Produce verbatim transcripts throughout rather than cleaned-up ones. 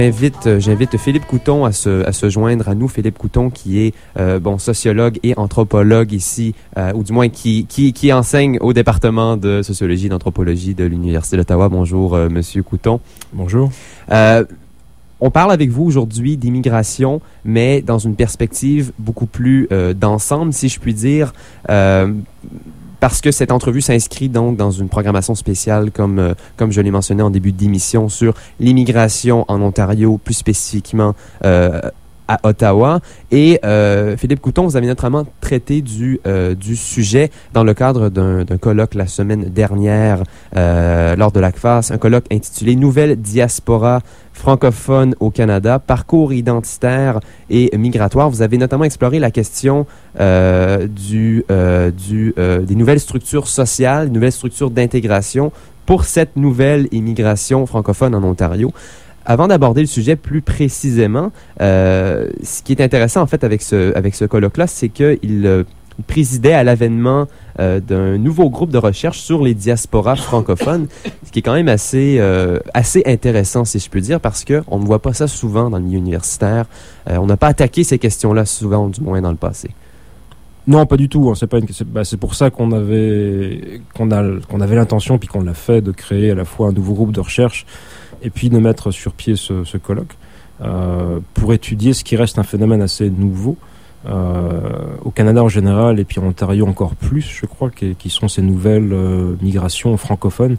J'invite, j'invite Philippe Couton à se, à se joindre à nous. Philippe Couton, qui est euh, bon sociologue et anthropologue ici, euh, ou du moins qui, qui, qui enseigne au département de sociologie et d'anthropologie de l'Université d'Ottawa. Bonjour, euh, Monsieur Couton. Bonjour. Euh, on parle avec vous aujourd'hui d'immigration, mais dans une perspective beaucoup plus euh, d'ensemble, si je puis dire. Euh, Parce que cette entrevue s'inscrit donc dans une programmation spéciale, comme, euh, comme je l'ai mentionné en début d'émission, sur l'immigration en Ontario, plus spécifiquement euh, à Ottawa. Et euh, Philippe Couton, vous avez notamment traité du, euh, du sujet dans le cadre d'un, d'un colloque la semaine dernière euh, lors de l'A C F A S, un colloque intitulé « Nouvelle diaspora francophone au Canada, parcours identitaire et migratoire ». Vous avez notamment exploré la question euh, du, euh, du, euh, des nouvelles structures sociales, des nouvelles structures d'intégration pour cette nouvelle immigration francophone en Ontario. Avant d'aborder le sujet plus précisément, euh, ce qui est intéressant en fait avec ce, avec ce colloque-là, c'est qu'il euh, présidait à l'avènement euh, d'un nouveau groupe de recherche sur les diasporas francophones, ce qui est quand même assez, euh, assez intéressant, si je peux dire, parce qu'on ne voit pas ça souvent dans le milieu universitaire. Euh, on n'a pas attaqué ces questions-là souvent, du moins dans le passé. Non, pas du tout. Hein. C'est pas une... c'est, bah, c'est pour ça qu'on avait, qu'on a, qu'on avait l'intention, puis qu'on l'a fait, de créer à la fois un nouveau groupe de recherche et puis de mettre sur pied ce, ce colloque euh, pour étudier ce qui reste un phénomène assez nouveau euh, au Canada en général et puis en Ontario encore plus, je crois, qui, qui sont ces nouvelles euh, migrations francophones.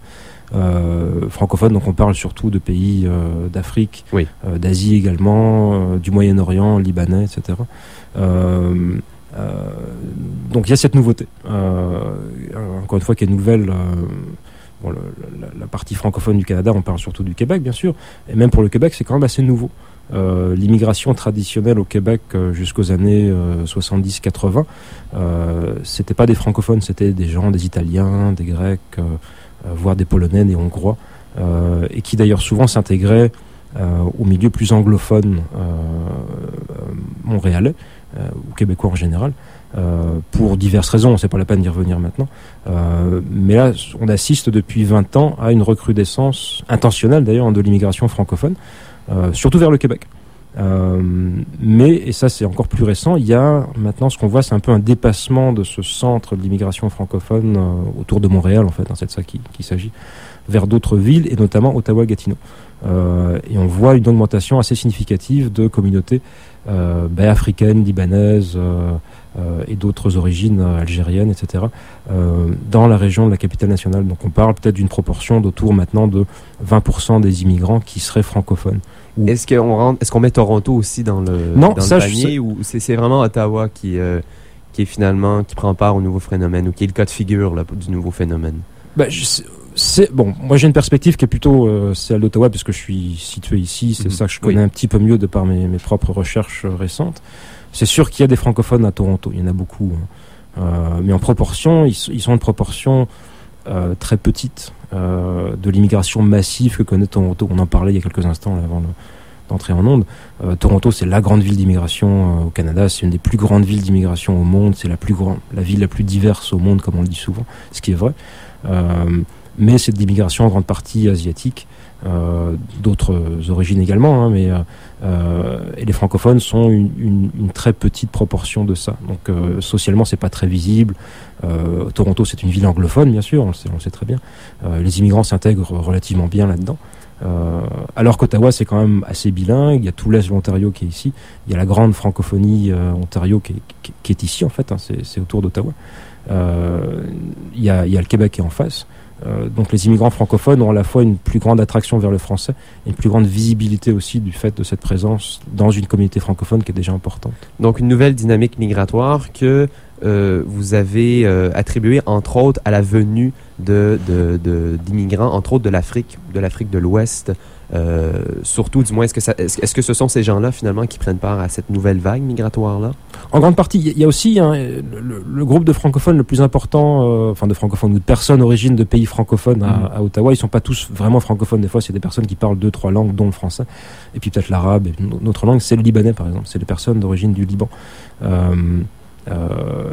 Euh, francophones, donc on parle surtout de pays euh, d'Afrique, oui. euh, d'Asie également, euh, du Moyen-Orient, libanais, et cetera. Euh, euh, donc il y a cette nouveauté, euh, encore une fois, qui est nouvelle. Euh, Bon, le, la, la partie francophone du Canada, on parle surtout du Québec, bien sûr, et même pour le Québec, c'est quand même assez nouveau. Euh, l'immigration traditionnelle au Québec euh, jusqu'aux années euh, soixante-dix quatre-vingts, euh, c'était pas des francophones, c'était des gens, des Italiens, des Grecs, euh, euh, voire des Polonais, des Hongrois, euh, et qui d'ailleurs souvent s'intégraient euh, au milieu plus anglophone euh, euh, montréalais, euh, ou québécois en général. Euh, pour diverses raisons, c'est pas la peine d'y revenir maintenant. Euh, mais là, on assiste depuis vingt ans à une recrudescence intentionnelle d'ailleurs de l'immigration francophone, euh, surtout vers le Québec. Euh, mais, et ça c'est encore plus récent, il y a maintenant ce qu'on voit, c'est un peu un dépassement de ce centre de l'immigration francophone euh, autour de Montréal, en fait, hein, c'est de ça qu'il, qu'il s'agit, vers d'autres villes et notamment Ottawa-Gatineau. Euh, et on voit une augmentation assez significative de communautés euh, ben, africaines, libanaises, euh, Euh, et d'autres origines euh, algériennes, et cetera, euh, dans la région de la capitale nationale. Donc on parle peut-être d'une proportion d'autour maintenant de vingt pour cent des immigrants qui seraient francophones. Ou... Est-ce qu'on rentre, est-ce qu'on met Toronto aussi dans le, non, dans ça, le panier, je... ou c'est, c'est vraiment Ottawa qui, euh, qui est finalement, qui prend part au nouveau phénomène, ou qui est le cas de figure là, du nouveau phénomène? Ben, je sais... C'est, bon, moi j'ai une perspective qui est plutôt euh, celle d'Ottawa, puisque je suis situé ici, c'est mmh, ça que je connais oui. un petit peu mieux de par mes, mes propres recherches euh, récentes. C'est sûr qu'il y a des francophones à Toronto, il y en a beaucoup, hein. euh, mais en proportion, ils, ils sont une proportion euh, très petite euh, de l'immigration massive que connaît Toronto. On en parlait il y a quelques instants là, avant le, d'entrer en onde. Euh, Toronto, c'est la grande ville d'immigration euh, au Canada, c'est une des plus grandes villes d'immigration au monde, c'est la plus grande, la ville la plus diverse au monde, comme on le dit souvent, ce qui est vrai. Euh, mais c'est de l'immigration en grande partie asiatique, euh, d'autres origines également, hein, mais euh, et les francophones sont une, une, une très petite proportion de ça. Donc euh, socialement, c'est pas très visible. Euh, Toronto, c'est une ville anglophone, bien sûr, on le sait, on le sait très bien. Euh, les immigrants s'intègrent relativement bien là-dedans. Euh, alors qu'Ottawa, c'est quand même assez bilingue. Il y a tout l'est de l'Ontario qui est ici. Il y a la grande francophonie euh, Ontario qui est, qui, qui est ici, en fait, hein, c'est, c'est autour d'Ottawa. Euh, il y a, il y a le Québec qui est en face. Euh, donc les immigrants francophones ont à la fois une plus grande attraction vers le français et une plus grande visibilité aussi du fait de cette présence dans une communauté francophone qui est déjà importante. Donc une nouvelle dynamique migratoire que euh, vous avez euh, attribuée entre autres à la venue de, de, de, d'immigrants, entre autres de l'Afrique, de l'Afrique de l'Ouest. Euh, surtout, du moins, est-ce que, ça, est-ce, est-ce que ce sont ces gens-là, finalement, qui prennent part à cette nouvelle vague migratoire-là? En grande partie. Il y a aussi hein, le, le groupe de francophones le plus important, euh, enfin de francophones ou de personnes d'origine de pays francophones à, mmh. à Ottawa. Ils ne sont pas tous vraiment francophones. Des fois, c'est des personnes qui parlent deux, trois langues, dont le français, et puis peut-être l'arabe et une autre langue. C'est le libanais, par exemple. C'est des personnes d'origine du Liban. Euh, Euh,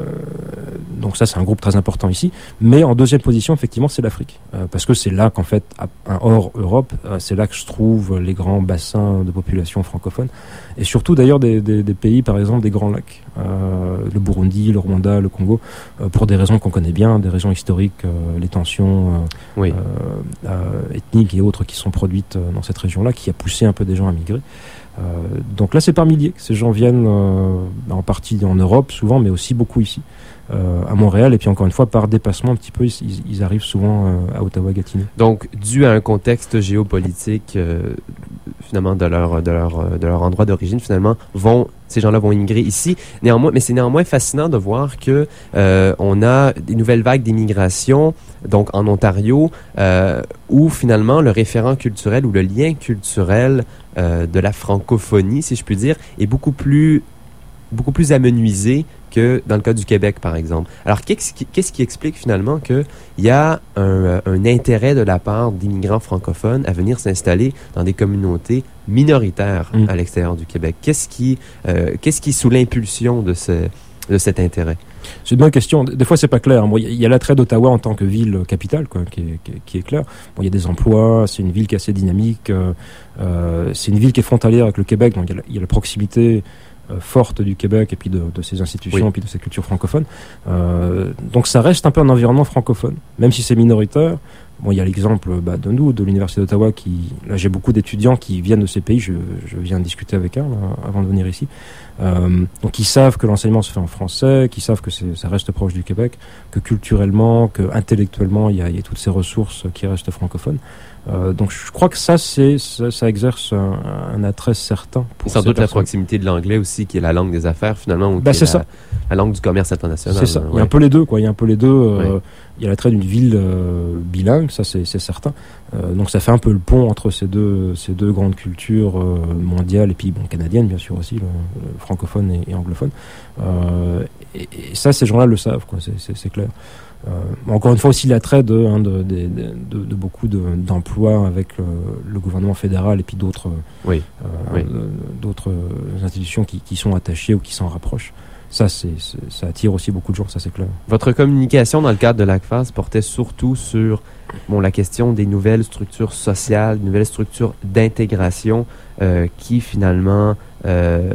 donc ça, c'est un groupe très important ici. Mais en deuxième position, effectivement, c'est l'Afrique. Euh, parce que c'est là qu'en fait, hors Europe, euh, c'est là que se trouvent les grands bassins de population francophone. Et surtout, d'ailleurs, des, des, des pays, par exemple, des Grands Lacs. Euh, le Burundi, le Rwanda, le Congo, euh, pour des raisons qu'on connaît bien, des raisons historiques, euh, les tensions euh, oui. euh, euh, ethniques et autres qui sont produites euh, dans cette région-là, qui a poussé un peu des gens à migrer. Euh, donc là, c'est par milliers que ces gens viennent, euh, en partie en Europe, souvent, mais aussi beaucoup ici, euh, à Montréal. Et puis encore une fois, par dépassement un petit peu, ils, ils arrivent souvent euh, à Ottawa-Gatineau. Donc, dû à un contexte géopolitique, euh, finalement, de leur, de, leur, de leur endroit d'origine, finalement, vont, ces gens-là vont immigrer ici. Néanmoins, mais c'est néanmoins fascinant de voir que euh, on a des nouvelles vagues d'immigration, donc en Ontario, euh, où finalement le référent culturel ou le lien culturel euh, de la francophonie, si je puis dire, est beaucoup plus, beaucoup plus amenuisé que dans le cas du Québec, par exemple. Alors, qu'est-ce qui, qu'est-ce qui explique finalement qu'il y a un, un intérêt de la part d'immigrants francophones à venir s'installer dans des communautés minoritaires mmh. à l'extérieur du Québec? Qu'est-ce qui, euh, qu'est-ce qui est sous l'impulsion de, ce, de cet intérêt? C'est une bonne question. Des fois, c'est pas clair. Bon, il y a l'attrait d'Ottawa en tant que ville capitale, quoi, qui est, qui est, qui est clair. Bon, il y a des emplois, c'est une ville qui est assez dynamique. Euh, euh, c'est une ville qui est frontalière avec le Québec, donc il y a la, il y a la proximité forte du Québec et puis de, de ses institutions, oui. et puis de ses cultures francophones. Euh, donc ça reste un peu un environnement francophone, même si c'est minoritaire. Bon, il y a l'exemple bah, de nous, de l'Université d'Ottawa, qui, là j'ai beaucoup d'étudiants qui viennent de ces pays, je, je viens de discuter avec un là, avant de venir ici. Euh, donc ils savent que l'enseignement se fait en français, qu'ils savent que c'est, ça reste proche du Québec, que culturellement, que intellectuellement, il y a, il y a toutes ces ressources qui restent francophones. Euh, donc je crois que ça, c'est, ça, ça exerce un, un attrait certain. Pour sans doute personnes. La proximité de l'anglais aussi, qui est la langue des affaires finalement, ou ben, qui c'est est la, la langue du commerce international. C'est ça. Ouais. Il y a un peu les deux, quoi. Il y a un peu les deux. Euh, ouais. Il y a l'attrait d'une ville euh, bilingue, ça c'est, c'est certain. Euh, donc ça fait un peu le pont entre ces deux, ces deux grandes cultures euh, mondiales et puis bon canadiennes bien sûr aussi, le, le francophone et, et anglophone. Euh, et, et ça, ces gens-là le savent, quoi. C'est, c'est, c'est clair. Euh, encore une fois aussi l'attrait de, hein, de, de, de, de beaucoup de, d'emplois avec le, le gouvernement fédéral et puis d'autres, oui. Euh, oui. d'autres institutions qui, qui sont attachées ou qui s'en rapprochent. Ça, c'est, c'est, ça attire aussi beaucoup de gens, ça c'est clair. Votre communication dans le cadre de l'A C F A S portait surtout sur bon, la question des nouvelles structures sociales, nouvelles structures d'intégration euh, qui finalement euh,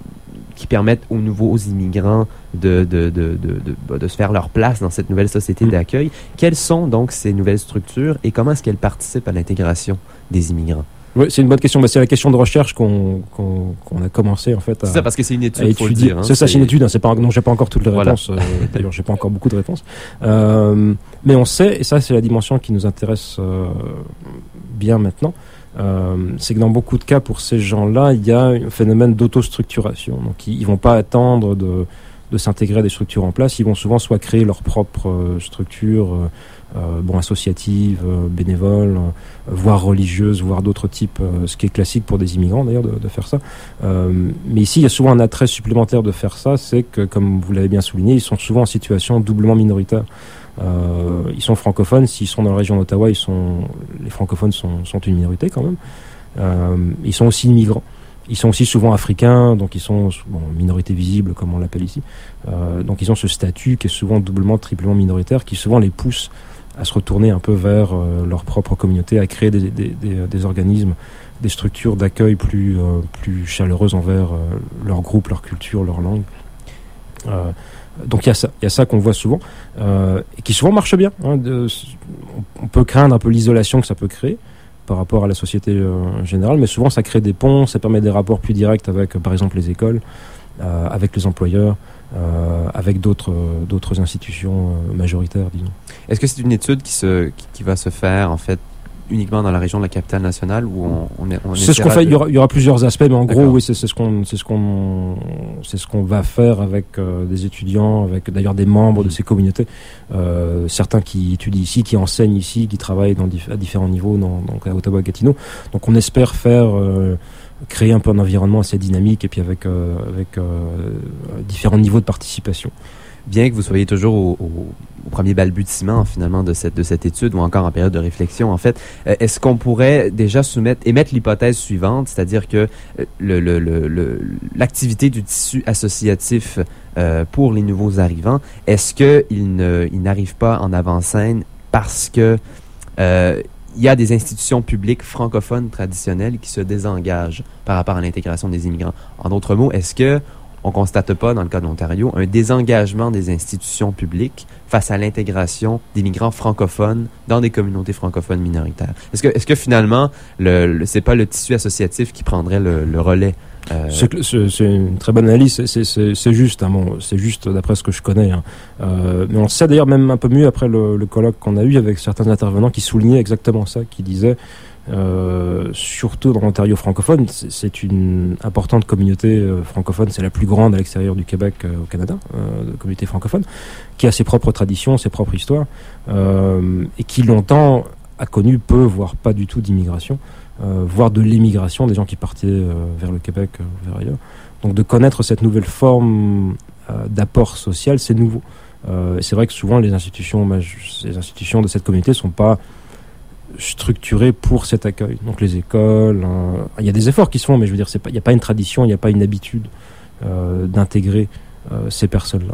qui permettent aux nouveaux immigrants de, de, de, de, de, de se faire leur place dans cette nouvelle société mmh. d'accueil. Quelles sont donc ces nouvelles structures et comment est-ce qu'elles participent à l'intégration des immigrants? Oui, c'est une bonne question. Bah, c'est la question de recherche qu'on, qu'on, qu'on a commencé en fait à, c'est ça, parce que c'est une étude, faut le dire. Hein, c'est ça, c'est une étude. Hein, c'est pas, non, j'ai pas encore toutes les réponses. Voilà. euh, d'ailleurs, j'ai pas encore beaucoup de réponses. Euh, mais on sait, et ça, c'est la dimension qui nous intéresse euh, bien maintenant. Euh, c'est que dans beaucoup de cas, pour ces gens-là, il y a un phénomène d'autostructuration. Donc, ils, ils vont pas attendre de, de s'intégrer à des structures en place. Ils vont souvent soit créer leur propre euh, structure. Euh, Euh, bon, associatives, euh, bénévoles, euh, voire religieuses, voire d'autres types, euh, ce qui est classique pour des immigrants d'ailleurs de, de faire ça. Euh, mais ici, il y a souvent un attrait supplémentaire de faire ça, c'est que, comme vous l'avez bien souligné, ils sont souvent en situation doublement minoritaire. Euh, ils sont francophones, s'ils sont dans la région d'Ottawa, ils sont, les francophones sont, sont une minorité quand même. Euh, ils sont aussi immigrants. Ils sont aussi souvent africains, donc ils sont bon, minorité visible, comme on l'appelle ici. Euh, donc ils ont ce statut qui est souvent doublement, triplement minoritaire, qui souvent les pousse à se retourner un peu vers euh, leur propre communauté, à créer des, des, des, des organismes, des structures d'accueil plus, euh, plus chaleureuses envers euh, leur groupe, leur culture, leur langue. Euh, donc il y a ça, il y a ça qu'on voit souvent, euh, et qui souvent marche bien. Hein, de, on peut craindre un peu l'isolation que ça peut créer par rapport à la société euh, générale, mais souvent ça crée des ponts, ça permet des rapports plus directs avec, euh, par exemple, les écoles, euh, avec les employeurs, euh, avec d'autres, euh, d'autres institutions euh, majoritaires, disons. Est-ce que c'est une étude qui, se, qui, qui va se faire, en fait, uniquement dans la région de la capitale nationale ou on, on, est, on c'est ce qu'on fait. De... Il, y aura, il y aura plusieurs aspects, mais en D'accord. gros, oui, c'est, c'est ce qu'on, c'est ce qu'on, c'est ce qu'on va faire avec euh, des étudiants, avec d'ailleurs des membres de ces communautés, euh, certains qui étudient ici, qui enseignent ici, qui travaillent dans dif- à différents niveaux, dans, donc à Ottawa-Gatineau. Donc, on espère faire euh, créer un peu un environnement assez dynamique et puis avec euh, avec euh, différents niveaux de participation. bien que vous soyez toujours au, au, au premier balbutiement finalement de cette de cette étude ou encore en période de réflexion, en fait, euh, est-ce qu'on pourrait déjà soumettre émettre l'hypothèse suivante, c'est-à-dire que euh, le, le, le, le l'activité du tissu associatif euh, pour les nouveaux arrivants, est-ce que il ne il n'arrive pas en avant-scène parce que euh, il y a des institutions publiques francophones traditionnelles qui se désengagent par rapport à l'intégration des immigrants. En d'autres mots, est-ce que on constate pas, dans le cas de l'Ontario, un désengagement des institutions publiques face à l'intégration d'immigrants francophones dans des communautés francophones minoritaires? Est-ce que, est-ce que finalement, le, le, c'est pas le tissu associatif qui prendrait le, le relais? Euh... C'est, c'est, c'est une très bonne analyse, c'est, c'est, c'est juste, hein, bon, c'est juste d'après ce que je connais. Hein. Euh, mais on sait d'ailleurs même un peu mieux après le, le colloque qu'on a eu avec certains intervenants qui soulignaient exactement ça, qui disaient, euh, surtout dans l'Ontario francophone, c'est, c'est une importante communauté euh, francophone, c'est la plus grande à l'extérieur du Québec euh, au Canada, euh, de communauté francophone, qui a ses propres traditions, ses propres histoires, euh, et qui longtemps a connu peu, voire pas du tout d'immigration. Euh, voire de l'émigration, des gens qui partaient euh, vers le Québec, euh, vers ailleurs. Donc de connaître cette nouvelle forme euh, d'apport social, c'est nouveau. Euh, et c'est vrai que souvent les institutions, bah, les institutions de cette communauté ne sont pas structurées pour cet accueil. Donc les écoles, euh, il y a des efforts qui se font, mais je veux dire, c'est pas, il n'y a pas une tradition, il n'y a pas une habitude euh, d'intégrer euh, ces personnes-là.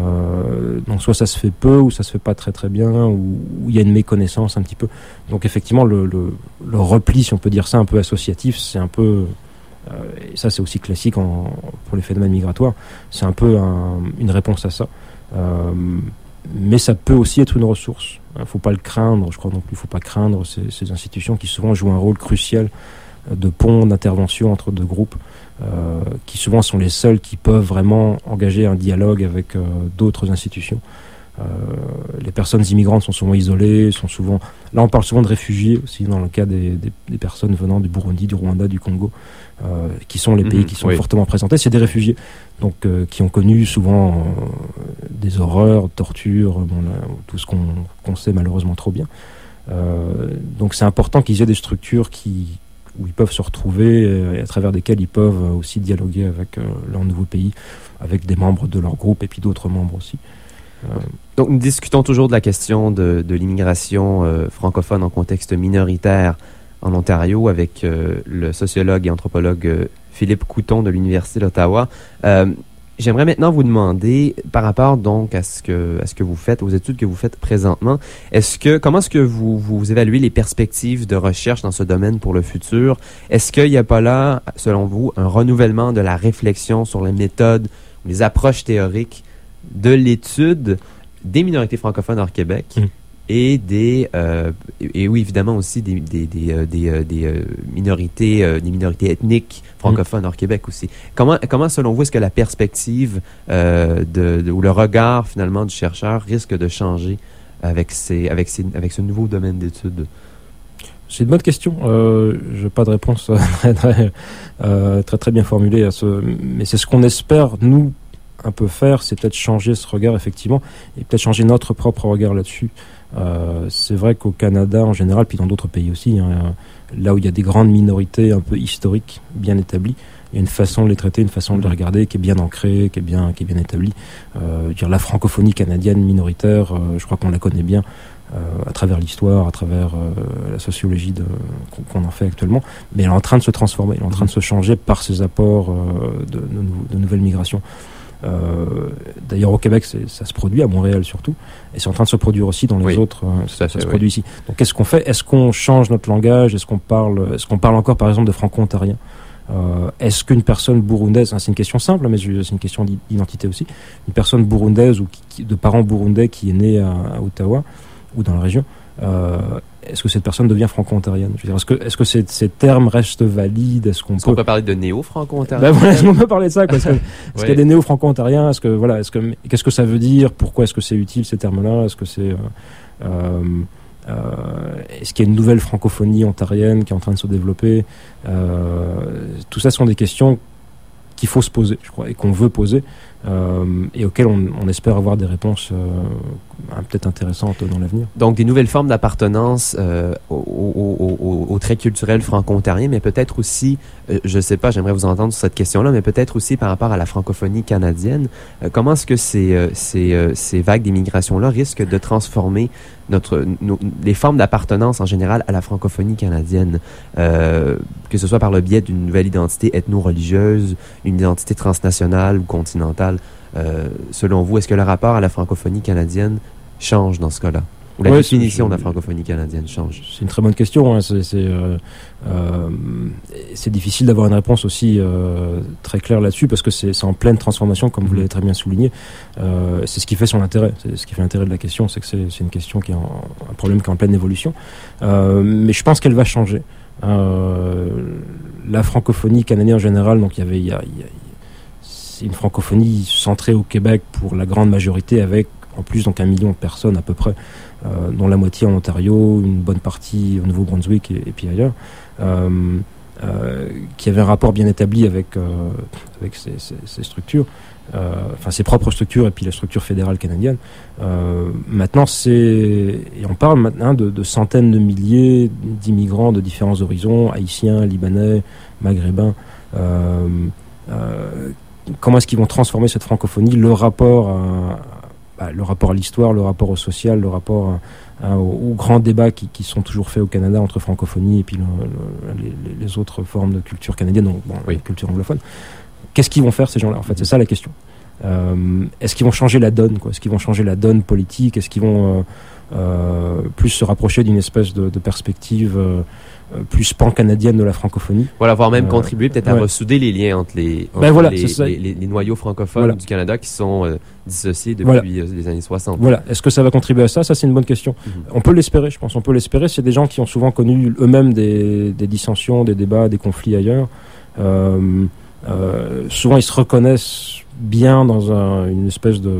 Euh, donc soit ça se fait peu ou ça se fait pas très très bien ou il y a une méconnaissance un petit peu. Donc effectivement le, le, le repli, si on peut dire ça, un peu associatif, c'est un peu euh, et ça c'est aussi classique en, pour les phénomènes migratoires, c'est un peu un, une réponse à ça. Euh, mais ça peut aussi être une ressource. Il ne faut pas le craindre, je crois non plus. Il ne faut pas craindre ces, ces institutions qui souvent jouent un rôle crucial de pont, d'intervention entre deux groupes. Euh, qui souvent sont les seuls qui peuvent vraiment engager un dialogue avec euh, d'autres institutions. Euh, les personnes immigrantes sont souvent isolées, sont souvent... Là, on parle souvent de réfugiés aussi, dans le cas des, des, des personnes venant du Burundi, du Rwanda, du Congo, euh, qui sont les pays mmh, qui sont oui. fortement représentés. C'est des réfugiés, donc euh, qui ont connu souvent euh, des horreurs, tortures, bon, là, tout ce qu'on, qu'on sait malheureusement trop bien. Euh, donc c'est important qu'ils aient des structures qui... où ils peuvent se retrouver et à travers desquels ils peuvent aussi dialoguer avec euh, leur nouveau pays, avec des membres de leur groupe et puis d'autres membres aussi. Euh... Donc nous discutons toujours de la question de, de l'immigration euh, francophone en contexte minoritaire en Ontario avec euh, le sociologue et anthropologue euh, Philippe Couton de l'Université d'Ottawa. Euh, J'aimerais maintenant vous demander, par rapport donc à ce que à ce que vous faites, aux études que vous faites présentement, est-ce que comment est-ce que vous vous évaluez les perspectives de recherche dans ce domaine pour le futur? Est-ce qu'il n'y a pas là, selon vous, un renouvellement de la réflexion sur les méthodes, les approches théoriques de l'étude des minorités francophones hors Québec? Mmh. Et des euh, et, et oui évidemment aussi des des des euh, des, euh, des euh, minorités euh, des minorités ethniques francophones mmh. hors Québec aussi. Comment comment selon vous est-ce que la perspective euh, de, de ou le regard finalement du chercheur risque de changer avec ces avec ces avec ce nouveau domaine d'études? C'est une bonne question. Euh, je n'ai pas de réponse très très, euh, très très bien formulée à ce, mais c'est ce qu'on espère nous un peu faire, c'est peut-être changer ce regard effectivement et peut-être changer notre propre regard là-dessus. Euh, c'est vrai qu'au Canada en général, puis dans d'autres pays aussi, hein, là où il y a des grandes minorités un peu historiques, bien établies, il y a une façon de les traiter, une façon de les regarder qui est bien ancrée, qui est bien, qui est bien établie. Euh, dire la francophonie canadienne minoritaire, euh, je crois qu'on la connaît bien euh, à travers l'histoire, à travers euh, la sociologie de, qu'on, qu'on en fait actuellement, mais elle est en train de se transformer, elle est en train de se changer par ces apports euh, de, de, de nouvelles migrations. Euh, d'ailleurs au Québec c'est, ça se produit, à Montréal surtout, et c'est en train de se produire aussi dans les oui, autres, euh, ça, ça se oui. produit ici. Donc qu'est-ce qu'on fait? Est-ce qu'on change notre langage? Est-ce qu'on parle, est-ce qu'on parle encore par exemple de franco-ontarien? euh, Est-ce qu'une personne burundaise, hein, c'est une question simple mais c'est une question d'identité aussi, une personne burundaise ou qui, qui, de parents burundais qui est née à, à Ottawa ou dans la région, euh, est-ce que cette personne devient franco-ontarienne? Je veux dire, est-ce que, est-ce que ces, ces termes restent valides? Est-ce qu'on est-ce peut... qu'on peut parler de néo-franco-ontarien? Ben voilà, est-ce qu'on peut parler de ça, quoi? Est-ce, que, est-ce ouais. qu'il y a des néo-franco-ontariens? Est-ce que, voilà, est-ce que, qu'est-ce que ça veut dire? Pourquoi est-ce que c'est utile, ces termes-là? Est-ce que c'est, euh, euh, euh, est-ce qu'il y a une nouvelle francophonie ontarienne qui est en train de se développer? euh, Tout ça sont des questions qu'il faut se poser, je crois, et qu'on veut poser, euh, et auxquelles on, on espère avoir des réponses euh, peut-être intéressantes dans l'avenir. Donc, des nouvelles formes d'appartenance euh, au, au, au, au trait culturel franco-ontarien, mais peut-être aussi, euh, je ne sais pas, j'aimerais vous entendre sur cette question-là, mais peut-être aussi par rapport à la francophonie canadienne. Euh, comment est-ce que ces, euh, ces, euh, ces vagues d'immigration-là risquent de transformer notre, nos, les formes d'appartenance en général à la francophonie canadienne, euh, que ce soit par le biais d'une nouvelle identité ethno-religieuse, une identité transnationale ou continentale? Euh, selon vous, est-ce que le rapport à la francophonie canadienne change dans ce cas-là? Ou la ouais, définition je, de la francophonie canadienne change? C'est une très bonne question. Hein. C'est, c'est, euh, euh, c'est difficile d'avoir une réponse aussi euh, très claire là-dessus parce que c'est, c'est en pleine transformation, comme vous l'avez très bien souligné. Euh, c'est ce qui fait son intérêt. C'est ce qui fait l'intérêt de la question, c'est que c'est, c'est une question qui est en, un problème qui est en pleine évolution. Euh, mais je pense qu'elle va changer. Euh, la francophonie canadienne en général, donc il y avait, il y a, il y a, c'est une francophonie centrée au Québec pour la grande majorité, avec en plus donc un million de personnes à peu près, euh, dont la moitié en Ontario, une bonne partie au Nouveau-Brunswick et, et puis ailleurs, euh, euh, qui avait un rapport bien établi avec, euh, avec ces, ces, ces structures, euh, enfin ses propres structures et puis la structure fédérale canadienne. Euh, maintenant, c'est, et on parle maintenant de, de centaines de milliers d'immigrants de différents horizons, haïtiens, libanais, maghrébins, euh, euh, comment est-ce qu'ils vont transformer cette francophonie, le rapport à, bah, le rapport à l'histoire, le rapport au social, le rapport à, à, aux, aux grands débats qui, qui sont toujours faits au Canada entre francophonie et puis le, le, les, les autres formes de culture canadienne, donc bon, oui. culture anglophone. Qu'est-ce qu'ils vont faire ces gens-là? En fait, c'est ça la question. Euh, est-ce qu'ils vont changer la donne, quoi? Est-ce qu'ils vont changer la donne politique? Est-ce qu'ils vont euh, euh, plus se rapprocher d'une espèce de, de perspective euh, plus pan-canadienne de la francophonie. Voilà, voire même euh, contribuer peut-être ouais. à ressouder les liens entre les, entre ben voilà, les, les, les, les noyaux francophones voilà. du Canada qui sont euh, dissociés depuis voilà. euh, les années soixante. Voilà. Est-ce que ça va contribuer à ça? Ça, c'est une bonne question. Mm-hmm. On peut l'espérer, je pense. On peut l'espérer. C'est des gens qui ont souvent connu eux-mêmes des, des dissensions, des débats, des conflits ailleurs. Euh, euh, souvent, ils se reconnaissent bien dans un, une espèce de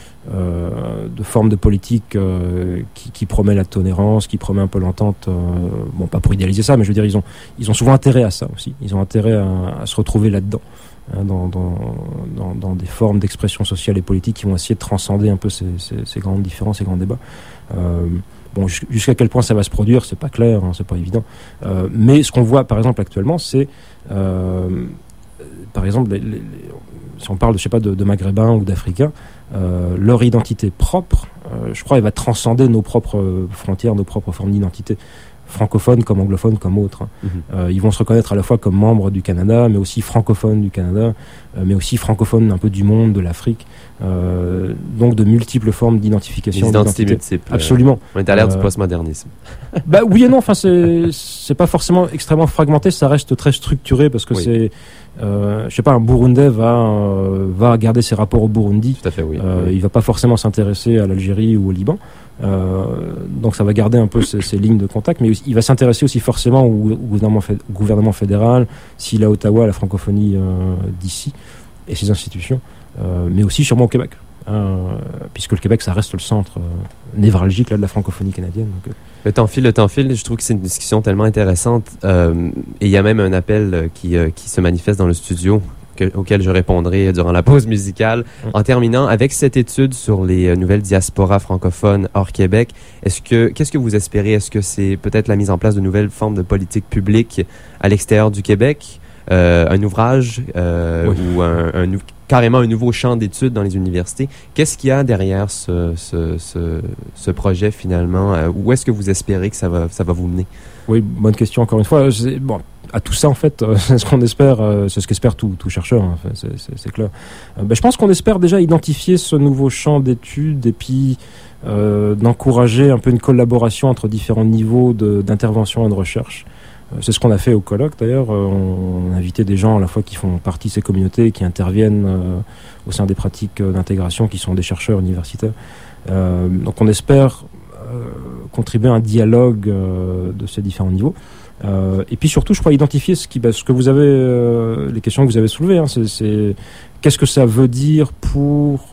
Euh, de forme de politique euh, qui, qui promet la tolérance, qui promet un peu l'entente. Euh, bon, pas pour idéaliser ça, mais je veux dire, ils ont, ils ont souvent intérêt à ça aussi. Ils ont intérêt à, à se retrouver là-dedans, hein, dans, dans, dans, dans des formes d'expression sociale et politique qui vont essayer de transcender un peu ces, ces, ces grandes différences, ces grands débats. Euh, bon, jusqu'à quel point ça va se produire, c'est pas clair, hein, c'est pas évident. Euh, mais ce qu'on voit, par exemple, actuellement, c'est, euh, par exemple, les, les, si on parle, de, je sais pas, de, de Maghrébins ou d'Africains, Euh, leur identité propre, euh, je crois, elle va transcender nos propres frontières, nos propres formes d'identité, francophones comme anglophones comme autres. Hein. Mm-hmm. Euh, ils vont se reconnaître à la fois comme membres du Canada, mais aussi francophones du Canada, euh, mais aussi francophones un peu du monde, de l'Afrique. Euh, donc de multiples formes d'identification. Des identités multiples. Absolument. On est à l'ère euh, du postmodernisme. Bah oui et non. Enfin, c'est c'est pas forcément extrêmement fragmenté. Ça reste très structuré parce que oui. c'est Euh, je sais pas, un Burundais va euh, va garder ses rapports au Burundi. Tout à fait, oui. Euh, oui. Il va pas forcément s'intéresser à l'Algérie ou au Liban. Euh, donc ça va garder un peu ces, ces lignes de contact, mais il va s'intéresser aussi forcément au, au gouvernement, fé- au gouvernement fédéral, s'il est à Ottawa, à la francophonie euh, d'ici et ses institutions, euh, mais aussi sûrement au Québec. Euh, puisque le Québec, ça reste le centre euh, névralgique là, de la francophonie canadienne. Donc, euh. Le temps file, le temps file. Je trouve que c'est une discussion tellement intéressante. Euh, et il y a même un appel euh, qui, euh, qui se manifeste dans le studio que, auquel je répondrai durant la pause musicale. Mmh. En terminant, avec cette étude sur les euh, nouvelles diasporas francophones hors Québec, est-ce que, qu'est-ce que vous espérez? Est-ce que c'est peut-être la mise en place de nouvelles formes de politique publique à l'extérieur du Québec? Euh, un ouvrage euh, oui. ou un, un, carrément un nouveau champ d'études dans les universités. Qu'est-ce qu'il y a derrière ce, ce, ce, ce projet finalement? Euh, où est-ce que vous espérez que ça va, ça va vous mener? Oui, bonne question encore une fois. C'est, bon, à tout ça en fait, euh, c'est ce qu'on espère, euh, c'est ce qu'espère tout, tout chercheur, hein, enfin, c'est, c'est, c'est clair. Euh, ben, je pense qu'on espère déjà identifier ce nouveau champ d'études et puis euh, d'encourager un peu une collaboration entre différents niveaux de, d'intervention et de recherche. C'est ce qu'on a fait au colloque d'ailleurs. On a invité des gens à la fois qui font partie de ces communautés, qui interviennent euh, au sein des pratiques d'intégration, qui sont des chercheurs universitaires. Euh, donc on espère euh, contribuer à un dialogue euh, de ces différents niveaux. Euh, et puis surtout, je crois, identifier ce, qui, bah, ce que vous avez, euh, les questions que vous avez soulevées. Hein, c'est, c'est, qu'est-ce que ça veut dire pour...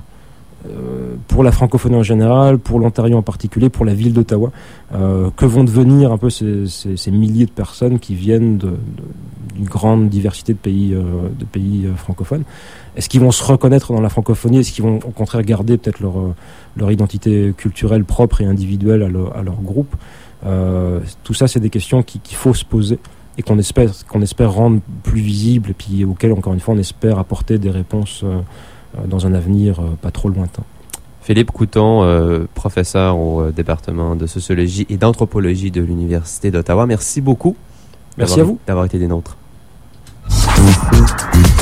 Euh, pour la francophonie en général, pour l'Ontario en particulier, pour la ville d'Ottawa, euh, que vont devenir un peu ces, ces, ces milliers de personnes qui viennent de, de d'une grande diversité de pays, euh, de pays euh, francophones. Est-ce qu'ils vont se reconnaître dans la francophonie? Est-ce qu'ils vont au contraire garder peut-être leur, leur identité culturelle propre et individuelle à leur, à leur groupe? euh, Tout ça, c'est des questions qui, qu'il faut se poser et qu'on espère, qu'on espère rendre plus visibles et puis auxquelles, encore une fois, on espère apporter des réponses euh, dans un avenir euh, pas trop lointain. Philippe Couton, euh, professeur au euh, département de sociologie et d'anthropologie de l'Université d'Ottawa, merci beaucoup. Merci à vous d'avoir été des nôtres.